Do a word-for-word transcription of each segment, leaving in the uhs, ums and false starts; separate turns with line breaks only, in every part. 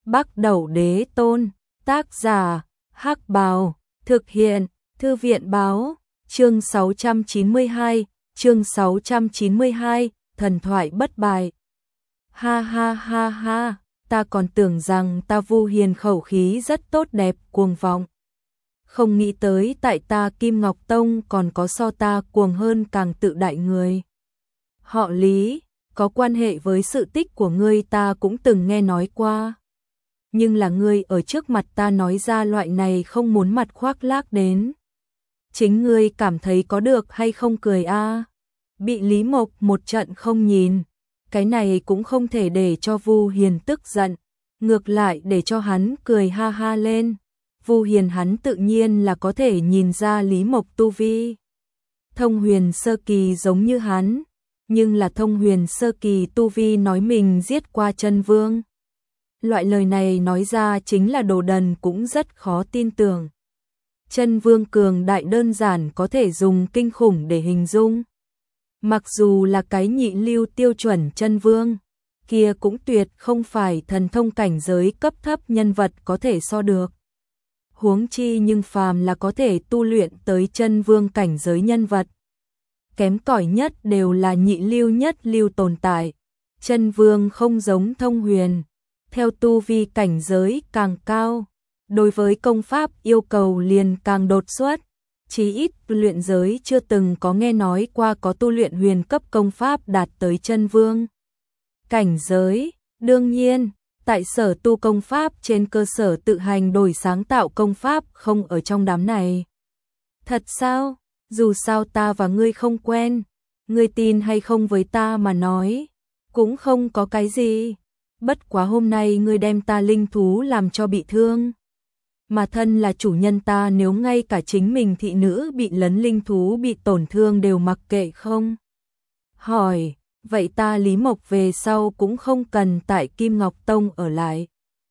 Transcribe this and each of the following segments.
Bắc Đẩu Đế Tôn, tác giả, Hắc Bào, thực hiện, Thư viện báo, chương sáu trăm chín mươi hai, chương sáu trăm chín mươi hai, thần thoại bất bại. Ha ha ha ha, ta còn tưởng rằng ta Vu Hiền khẩu khí rất tốt đẹp, cuồng vọng. Không nghĩ tới tại ta Kim Ngọc Tông còn có so ta cuồng hơn càng tự đại người. Họ Lý, có quan hệ với sự tích của ngươi ta cũng từng nghe nói qua. Nhưng là ngươi ở trước mặt ta nói ra loại này không muốn mặt khoác lác đến. Chính ngươi cảm thấy có được hay không cười a? À? Bị Lý Mộc một trận không nhìn, cái này cũng không thể để cho Vu Hiền tức giận, ngược lại để cho hắn cười ha ha lên. Vu Hiền hắn tự nhiên là có thể nhìn ra Lý Mộc tu vi thông huyền sơ kỳ giống như hắn, nhưng là thông huyền sơ kỳ tu vi nói mình giết qua Chân Vương. Loại lời này nói ra chính là đồ đần cũng rất khó tin tưởng. Chân Vương cường đại đơn giản có thể dùng kinh khủng để hình dung. Mặc dù là cái nhị lưu tiêu chuẩn Chân Vương, kia cũng tuyệt không phải thần thông cảnh giới cấp thấp nhân vật có thể so được. Huống chi nhưng phàm là có thể tu luyện tới Chân Vương cảnh giới nhân vật, kém cỏi nhất đều là nhị lưu nhất lưu tồn tại. Chân Vương không giống thông huyền, theo tu vi cảnh giới càng cao, đối với công pháp yêu cầu liền càng đột xuất. Chí ít luyện giới chưa từng có nghe nói qua có tu luyện huyền cấp công pháp đạt tới Chân Vương cảnh giới. Đương nhiên, tại sở tu công pháp trên cơ sở tự hành đổi sáng tạo công pháp không ở trong đám này. Thật sao? Dù sao ta và ngươi không quen, ngươi tin hay không với ta mà nói, cũng không có cái gì. Bất quá hôm nay ngươi đem ta linh thú làm cho bị thương. Mà thân là chủ nhân ta nếu ngay cả chính mình thị nữ bị lấn linh thú bị tổn thương đều mặc kệ không? Hỏi, vậy ta Lý Mộc về sau cũng không cần tại Kim Ngọc Tông ở lại.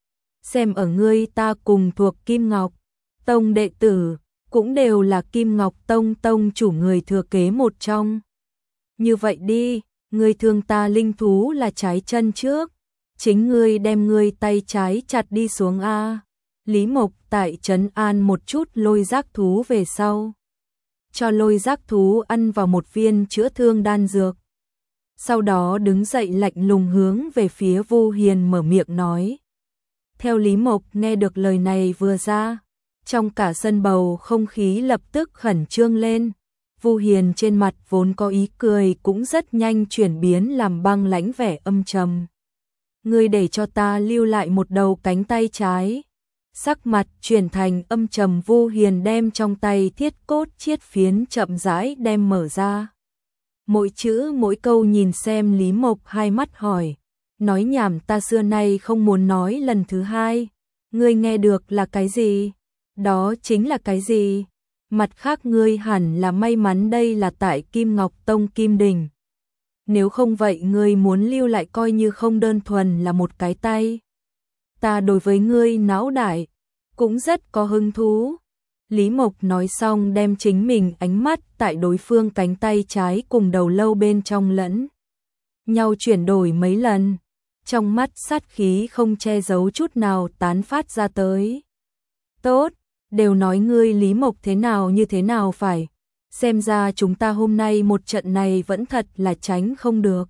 Xem ở ngươi ta cùng thuộc Kim Ngọc Tông đệ tử, cũng đều là Kim Ngọc Tông tông chủ người thừa kế một trong. Như vậy đi, ngươi thương ta linh thú là trái chân trước, chính ngươi đem ngươi tay trái chặt đi xuống a. Lý Mộc tại trấn an một chút lôi giác thú về sau, cho lôi giác thú ăn vào một viên chữa thương đan dược. Sau đó đứng dậy lạnh lùng hướng về phía Vu Hiền mở miệng nói. Theo Lý Mộc nghe được lời này vừa ra, trong cả sân bầu không khí lập tức khẩn trương lên. Vu Hiền trên mặt vốn có ý cười cũng rất nhanh chuyển biến làm băng lãnh vẻ âm trầm. Ngươi để cho ta lưu lại một đầu cánh tay trái. Sắc mặt chuyển thành âm trầm, Vu Hiền đem trong tay thiết cốt chiết phiến chậm rãi đem mở ra. Mỗi chữ mỗi câu nhìn xem Lý Mộc hai mắt hỏi. Nói nhảm ta xưa nay không muốn nói lần thứ hai. Ngươi nghe được là cái gì? Đó chính là cái gì? Mặt khác ngươi hẳn là may mắn đây là tại Kim Ngọc Tông Kim Đình. Nếu không vậy ngươi muốn lưu lại coi như không đơn thuần là một cái tay. Ta đối với ngươi não đại cũng rất có hứng thú. Lý Mộc nói xong đem chính mình ánh mắt tại đối phương cánh tay trái cùng đầu lâu bên trong lẫn nhau chuyển đổi mấy lần, trong mắt sát khí không che giấu chút nào tán phát ra tới. Tốt, đều nói ngươi Lý Mộc thế nào như thế nào phải, xem ra chúng ta hôm nay một trận này vẫn thật là tránh không được.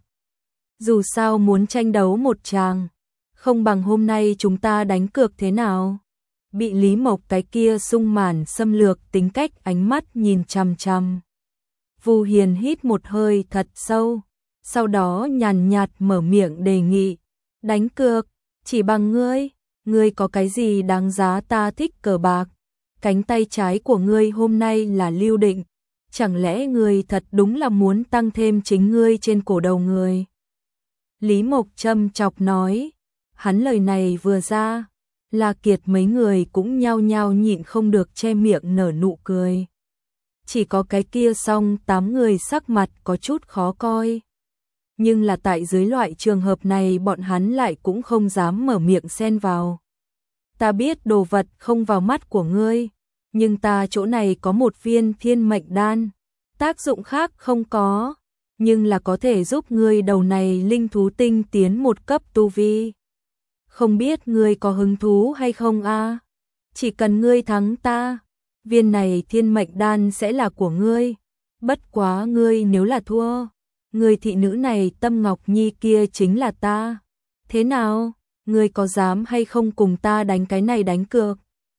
Dù sao muốn tranh đấu một tràng, không bằng hôm nay chúng ta đánh cược thế nào? Bị Lý Mộc cái kia sung màn xâm lược tính cách ánh mắt nhìn chằm chằm. Vu Hiền hít một hơi thật sâu, sau đó nhàn nhạt mở miệng đề nghị. Đánh cược, chỉ bằng ngươi, ngươi có cái gì đáng giá ta thích cờ bạc? Cánh tay trái của ngươi hôm nay là lưu định, chẳng lẽ ngươi thật đúng là muốn tăng thêm chính ngươi trên cổ đầu người? Lý Mộc châm chọc nói, hắn lời này vừa ra, La Kiệt mấy người cũng nhao nhao nhịn không được che miệng nở nụ cười. Chỉ có cái kia xong tám người sắc mặt có chút khó coi. Nhưng là tại dưới loại trường hợp này bọn hắn lại cũng không dám mở miệng xen vào. Ta biết đồ vật không vào mắt của ngươi, nhưng ta chỗ này có một viên thiên mệnh đan. Tác dụng khác không có, nhưng là có thể giúp ngươi đầu này linh thú tinh tiến một cấp tu vi. không biết ngươi có hứng thú hay không a? Chỉ cần ngươi thắng ta, viên này thiên mệnh đan sẽ là của ngươi. Bất quá ngươi nếu là thua, người thị nữ này Tâm Ngọc Nhi kia chính là ta. Thế nào, ngươi có dám hay không cùng ta đánh cái này đánh cược?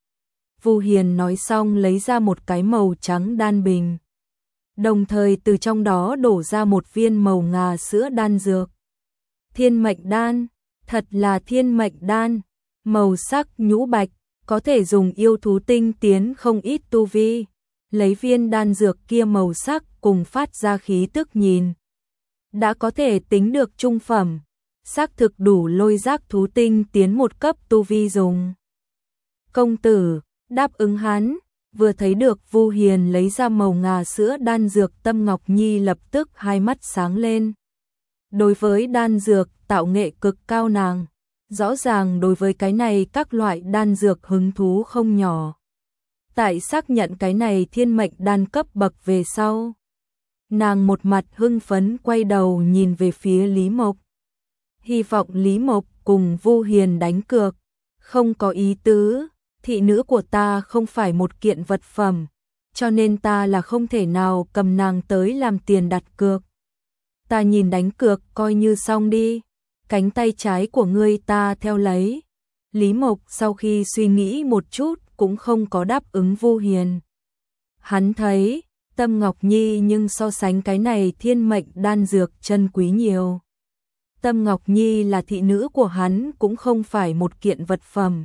Vu Hiền nói xong lấy ra một cái màu trắng đan bình, đồng thời từ trong đó đổ ra một viên màu ngà sữa đan dược. Thiên mệnh đan, thật là thiên mệnh đan, màu sắc nhũ bạch, có thể dùng yêu thú tinh tiến không ít tu vi. Lấy viên đan dược kia màu sắc cùng phát ra khí tức nhìn, đã có thể tính được trung phẩm, xác thực đủ lôi giác thú tinh tiến một cấp tu vi dùng. Công tử đáp ứng hắn, vừa thấy được Vu Hiền lấy ra màu ngà sữa đan dược, Tâm Ngọc Nhi lập tức hai mắt sáng lên. Đối với đan dược tạo nghệ cực cao nàng, rõ ràng đối với cái này các loại đan dược hứng thú không nhỏ. Tại xác nhận cái này thiên mệnh đan cấp bậc về sau, nàng một mặt hưng phấn quay đầu nhìn về phía Lý Mộc. Hy vọng Lý Mộc cùng Vu Hiền đánh cược, không có ý tứ, thị nữ của ta không phải một kiện vật phẩm, cho nên ta là không thể nào cầm nàng tới làm tiền đặt cược. Ta nhìn đánh cược coi như xong đi, cánh tay trái của ngươi ta theo lấy. Lý Mộc sau khi suy nghĩ một chút cũng không có đáp ứng Vu Hiền. Hắn thấy Tâm Ngọc Nhi nhưng so sánh cái này thiên mệnh đan dược chân quý nhiều. Tâm Ngọc Nhi là thị nữ của hắn cũng không phải một kiện vật phẩm.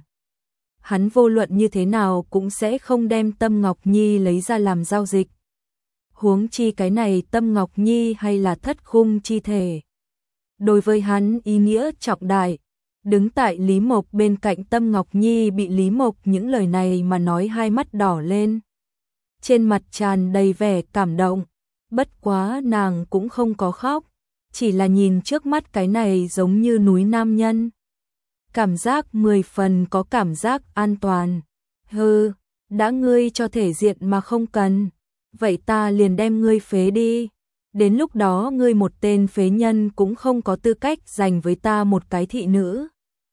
Hắn vô luận như thế nào cũng sẽ không đem Tâm Ngọc Nhi lấy ra làm giao dịch. Huống chi cái này Tâm Ngọc Nhi hay là thất khung chi thể. Đối với hắn ý nghĩa trọng đại. Đứng tại Lý Mộc bên cạnh Tâm Ngọc Nhi bị Lý Mộc những lời này mà nói hai mắt đỏ lên. Trên mặt tràn đầy vẻ cảm động, bất quá nàng cũng không có khóc, chỉ là nhìn trước mắt cái này giống như núi nam nhân. Cảm giác mười phần có cảm giác an toàn. Hừ, đã ngươi cho thể diện mà không cần, vậy ta liền đem ngươi phế đi. Đến lúc đó ngươi một tên phế nhân cũng không có tư cách giành với ta một cái thị nữ.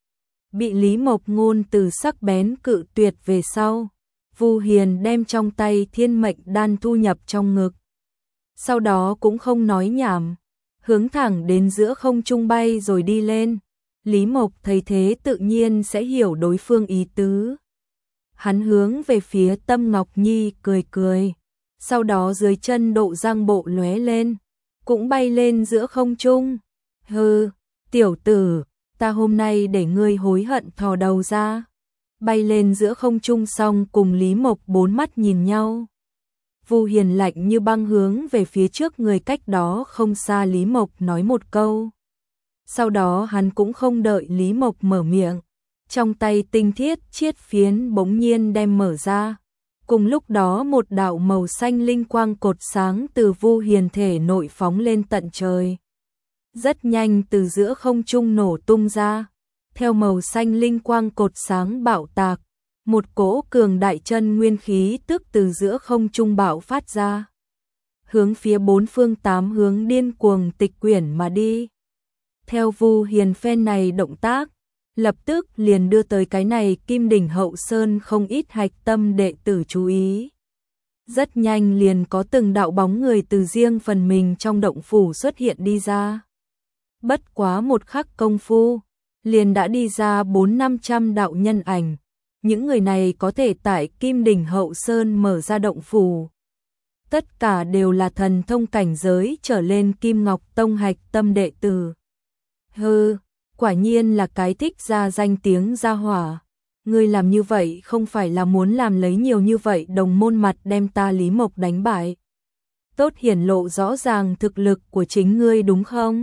Bị Lý Mộc ngôn từ sắc bén cự tuyệt về sau, Vu Hiền đem trong tay thiên mệnh đan thu nhập trong ngực. Sau đó cũng không nói nhảm, hướng thẳng đến giữa không trung bay rồi đi lên. Lý Mộc thấy thế tự nhiên sẽ hiểu đối phương ý tứ. Hắn hướng về phía Tâm Ngọc Nhi cười cười, sau đó dưới chân độ giang bộ lóe lên, cũng bay lên giữa không trung. Hừ, tiểu tử, ta hôm nay để ngươi hối hận thò đầu ra. Bay lên giữa không trung xong cùng Lý Mộc bốn mắt nhìn nhau. Vu Hiền lạnh như băng hướng về phía trước người cách đó không xa Lý Mộc nói một câu. Sau đó hắn cũng không đợi Lý Mộc mở miệng, trong tay tinh thiết chiết phiến bỗng nhiên đem mở ra. Cùng lúc đó một đạo màu xanh linh quang cột sáng từ Vu Hiền thể nội phóng lên tận trời. Rất nhanh từ giữa không trung nổ tung ra. Theo màu xanh linh quang cột sáng bạo tạc, một cỗ cường đại chân nguyên khí tức từ giữa không trung bạo phát ra. Hướng phía bốn phương tám hướng điên cuồng tịch quyển mà đi. Theo Vu Hiền phen này động tác, lập tức liền đưa tới cái này Kim Đỉnh Hậu Sơn không ít hạch tâm đệ tử chú ý. Rất nhanh liền có từng đạo bóng người từ riêng phần mình trong động phủ xuất hiện đi ra. Bất quá một khắc công phu, liền đã đi ra bốn năm trăm đạo nhân ảnh. Những người này có thể tại Kim Đỉnh Hậu Sơn mở ra động phủ. Tất cả đều là thần thông cảnh giới trở lên Kim Ngọc Tông hạch tâm đệ tử. Hừ, quả nhiên là cái thích ra danh tiếng ra hỏa. Ngươi làm như vậy không phải là muốn làm lấy nhiều như vậy đồng môn mặt đem ta Lý Mộc đánh bại. Tốt hiển lộ rõ ràng thực lực của chính ngươi đúng không?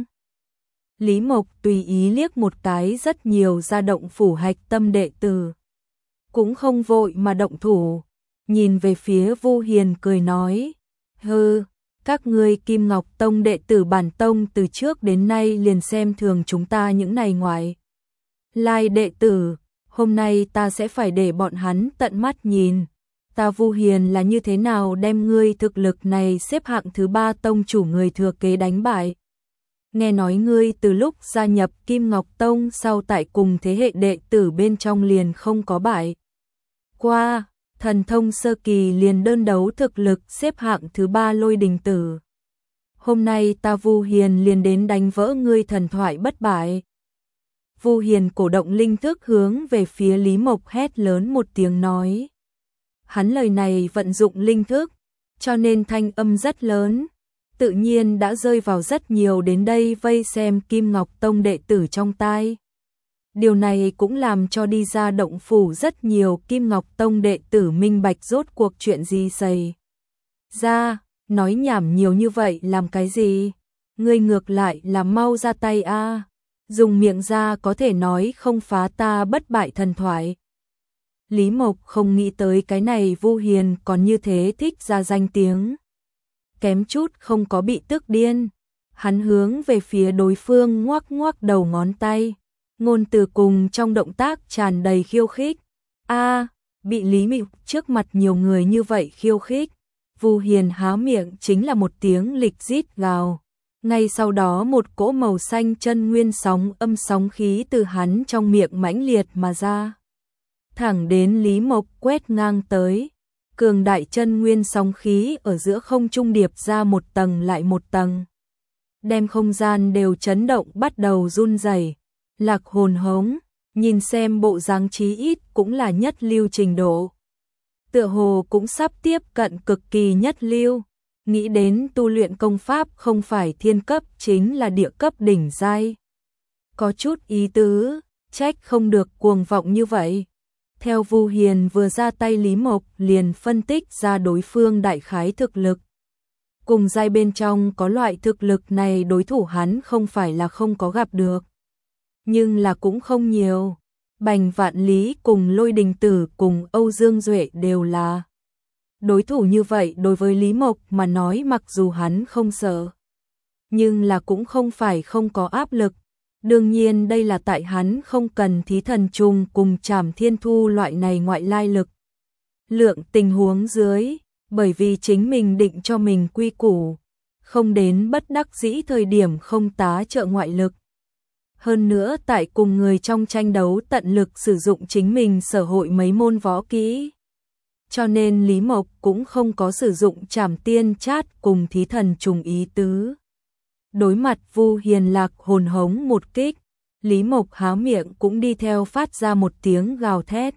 Lý Mộc tùy ý liếc một cái rất nhiều ra động phủ hạch tâm đệ tử. Cũng không vội mà động thủ, nhìn về phía Vu Hiền cười nói. Hừ, các ngươi Kim Ngọc Tông đệ tử bản tông từ trước đến nay liền xem thường chúng ta những này ngoại lai đệ tử. Hôm nay ta sẽ phải để bọn hắn tận mắt nhìn. Ta Vu Hiền là như thế nào đem ngươi thực lực này xếp hạng thứ ba tông chủ người thừa kế đánh bại. nghe nói ngươi từ lúc gia nhập Kim Ngọc Tông sau tại cùng thế hệ đệ tử bên trong liền không có bại. Qua, thần thông sơ kỳ liền đơn đấu thực lực xếp hạng thứ ba Lôi Đình Tử. Hôm nay ta Vu Hiền liền đến đánh vỡ ngươi thần thoại bất bại. Vu Hiền cổ động linh thức hướng về phía Lý Mộc hét lớn một tiếng nói. Hắn lời này vận dụng linh thức, cho nên thanh âm rất lớn, tự nhiên đã rơi vào rất nhiều đến đây vây xem Kim Ngọc Tông đệ tử trong tai. Điều này cũng làm cho đi ra động phủ rất nhiều Kim Ngọc Tông đệ tử minh bạch rốt cuộc chuyện gì xảy ra, nói nhảm nhiều như vậy làm cái gì? Ngươi ngược lại là mau ra tay a, dùng miệng ra có thể nói không phá ta bất bại thần thoại. Lý Mộc không nghĩ tới cái này Vu Hiền còn như thế thích ra danh tiếng. Kém chút không có bị tức điên. Hắn hướng về phía đối phương ngoắc ngoắc đầu ngón tay. Ngôn từ cùng trong động tác tràn đầy khiêu khích. A, bị Lý Mộc trước mặt nhiều người như vậy khiêu khích. Vu Hiền há miệng chính là một tiếng lịch rít gào. Ngay sau đó một cỗ màu xanh chân nguyên sóng âm sóng khí từ hắn trong miệng mãnh liệt mà ra. Thẳng đến Lý Mộc quét ngang tới, cường đại chân nguyên sóng khí ở giữa không trung điệp ra một tầng lại một tầng. Đem không gian đều chấn động bắt đầu run rẩy. Lạc Hồn hống, nhìn xem bộ dáng chí ít cũng là nhất lưu trình độ. Tựa hồ cũng sắp tiếp cận cực kỳ nhất lưu, nghĩ đến tu luyện công pháp không phải thiên cấp chính là địa cấp đỉnh giai. Có chút ý tứ, trách không được cuồng vọng như vậy. Theo Vu Hiền vừa ra tay Lý Mộc liền phân tích ra đối phương đại khái thực lực. Cùng giai bên trong có loại thực lực này đối thủ hắn không phải là không có gặp được. Nhưng là cũng không nhiều. Bành Vạn Lý cùng Lôi Đình Tử cùng Âu Dương Duệ đều là đối thủ như vậy đối với Lý Mộc mà nói mặc dù hắn không sợ. Nhưng là cũng không phải không có áp lực. Đương nhiên đây là tại hắn không cần thí thần trùng cùng Trảm Thiên Thu loại này ngoại lai lực. Lượng tình huống dưới, bởi vì chính mình định cho mình quy củ, không đến bất đắc dĩ thời điểm không tá trợ ngoại lực. Hơn nữa tại cùng người trong tranh đấu tận lực sử dụng chính mình sở hội mấy môn võ kỹ. Cho nên Lý Mộc cũng không có sử dụng Trảm Tiên Chát cùng thí thần trùng ý tứ. Đối mặt Vu Hiền Lạc Hồn hống một kích, Lý Mộc há miệng cũng đi theo phát ra một tiếng gào thét.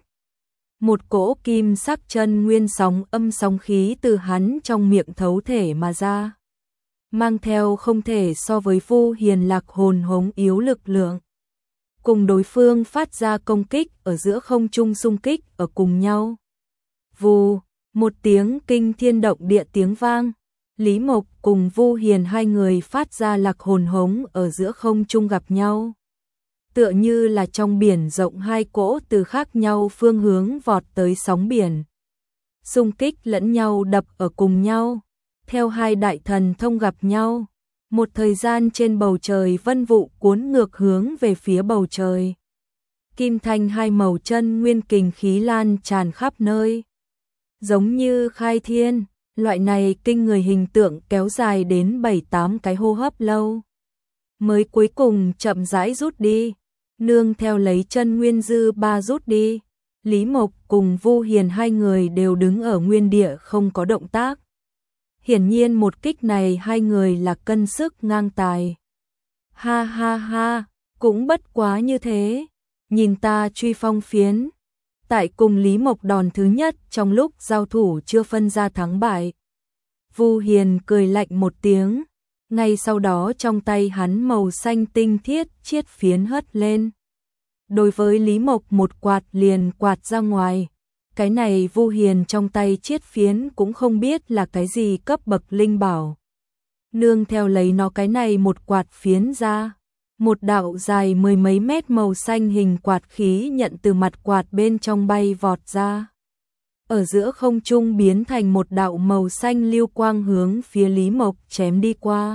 Một cỗ kim sắc chân nguyên sóng âm sóng khí từ hắn trong miệng thấu thể mà ra. Mang theo không thể so với Vu Hiền Lạc Hồn hống yếu lực lượng. Cùng đối phương phát ra công kích ở giữa không trung xung kích ở cùng nhau. Vù, một tiếng kinh thiên động địa tiếng vang. Lý Mộc cùng Vu Hiền hai người phát ra lạc hồn hống ở giữa không trung gặp nhau. Tựa như là trong biển rộng hai cỗ từ khác nhau phương hướng vọt tới sóng biển. Xung kích lẫn nhau đập ở cùng nhau. Theo hai đại thần thông gặp nhau. Một thời gian trên bầu trời vân vụ cuốn ngược hướng về phía bầu trời. Kim thanh hai màu chân nguyên kình khí lan tràn khắp nơi. Giống như khai thiên. Loại này kinh người hình tượng kéo dài đến bảy tám cái hô hấp lâu. Mới cuối cùng chậm rãi rút đi. Nương theo lấy chân nguyên dư ba rút đi. Lý Mộc cùng Vu Hiền hai người đều đứng ở nguyên địa không có động tác. Hiển nhiên một kích này hai người là cân sức ngang tài. Ha ha ha, cũng bất quá như thế. Nhìn ta truy phong phiến. Tại cùng Lý Mộc đòn thứ nhất trong lúc giao thủ chưa phân ra thắng bại. Vu Hiền cười lạnh một tiếng, ngay sau đó trong tay hắn màu xanh tinh thiết chiết phiến hất lên. Đối với Lý Mộc một quạt liền quạt ra ngoài, cái này Vu Hiền trong tay chiết phiến cũng không biết là cái gì cấp bậc linh bảo. Nương theo lấy nó cái này một quạt phiến ra, một đạo dài mười mấy mét màu xanh hình quạt khí nhận từ mặt quạt bên trong bay vọt ra. Ở giữa không trung biến thành một đạo màu xanh lưu quang hướng phía Lý Mộc chém đi qua.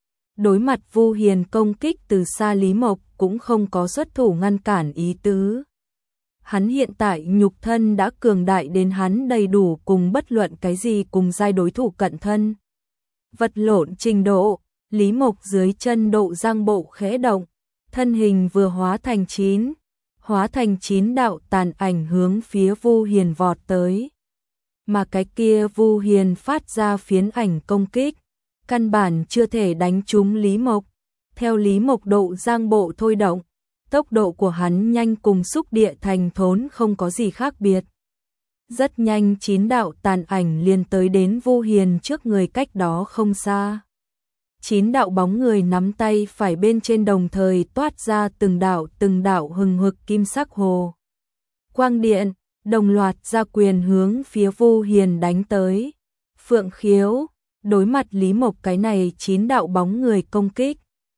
Đối mặt Vu Hiền công kích từ xa Lý Mộc cũng không có xuất thủ ngăn cản ý tứ. Hắn hiện tại nhục thân đã cường đại đến hắn đầy đủ cùng bất luận cái gì cùng giai đối thủ cận thân. Vật lộn trình độ, Lý Mộc dưới chân Độ Giang Bộ khẽ động, thân hình vừa hóa thành chín, hóa thành chín đạo tàn ảnh hướng phía Vu Hiền vọt tới. Mà cái kia Vu Hiền phát ra phiến ảnh công kích, căn bản chưa thể đánh trúng Lý Mộc. Theo Lý Mộc Độ Giang Bộ thôi động, tốc độ của hắn nhanh cùng xúc địa thành thốn không có gì khác biệt. Rất nhanh chín đạo tàn ảnh liền tới đến Vu Hiền trước người cách đó không xa. Chín đạo bóng người nắm tay phải bên trên đồng thời toát ra từng đạo từng đạo hừng hực kim sắc hồ quang điện, đồng loạt ra quyền hướng phía Vu Hiền đánh tới. Phượng Khiếu, đối mặt Lý Mộc cái này chín đạo bóng người công kích,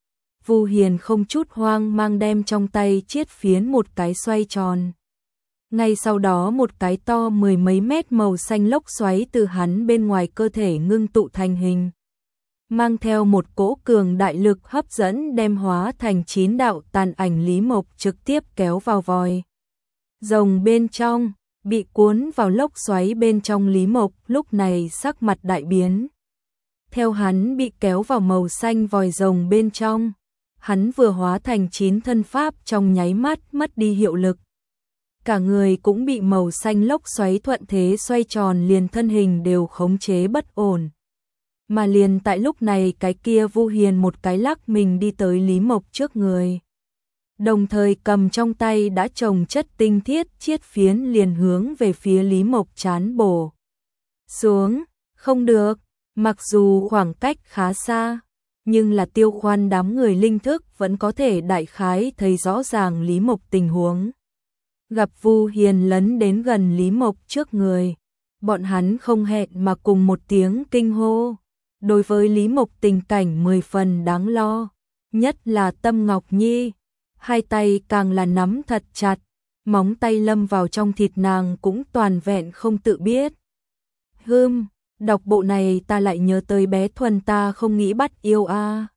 Vu Hiền không chút hoang mang đem trong tay chiết phiến một cái xoay tròn. Ngay sau đó một cái to mười mấy mét màu xanh lốc xoáy từ hắn bên ngoài cơ thể ngưng tụ thành hình, mang theo một cỗ cường đại lực hấp dẫn đem hóa thành chín đạo tàn ảnh Lý Mộc trực tiếp kéo vào vòi rồng bên trong. Bị cuốn vào lốc xoáy bên trong Lý Mộc lúc này sắc mặt đại biến. Theo hắn bị kéo vào màu xanh vòi rồng bên trong, hắn vừa hóa thành chín thân pháp trong nháy mắt mất đi hiệu lực. Cả người cũng bị màu xanh lốc xoáy thuận thế xoay tròn, liền thân hình đều khống chế bất ổn. Mà liền tại lúc này cái kia Vu Hiền một cái lắc mình đi tới Lý Mộc trước người. Đồng thời cầm trong tay đã trồng chất tinh thiết chiết phiến liền hướng về phía Lý Mộc chán bổ xuống. Không được, mặc dù khoảng cách khá xa, nhưng là Tiêu Khoan đám người linh thức vẫn có thể đại khái thấy rõ ràng Lý Mộc tình huống. Gặp Vu Hiền lấn đến gần Lý Mộc trước người, bọn hắn không hẹn mà cùng một tiếng kinh hô. Đối với Lý Mộc tình cảnh mười phần đáng lo, nhất là Tâm Ngọc Nhi, hai tay càng là nắm thật chặt, móng tay lâm vào trong thịt nàng cũng toàn vẹn không tự biết. Hừm, đọc bộ này ta lại nhớ tới bé Thuần ta không nghĩ bắt yêu a. À.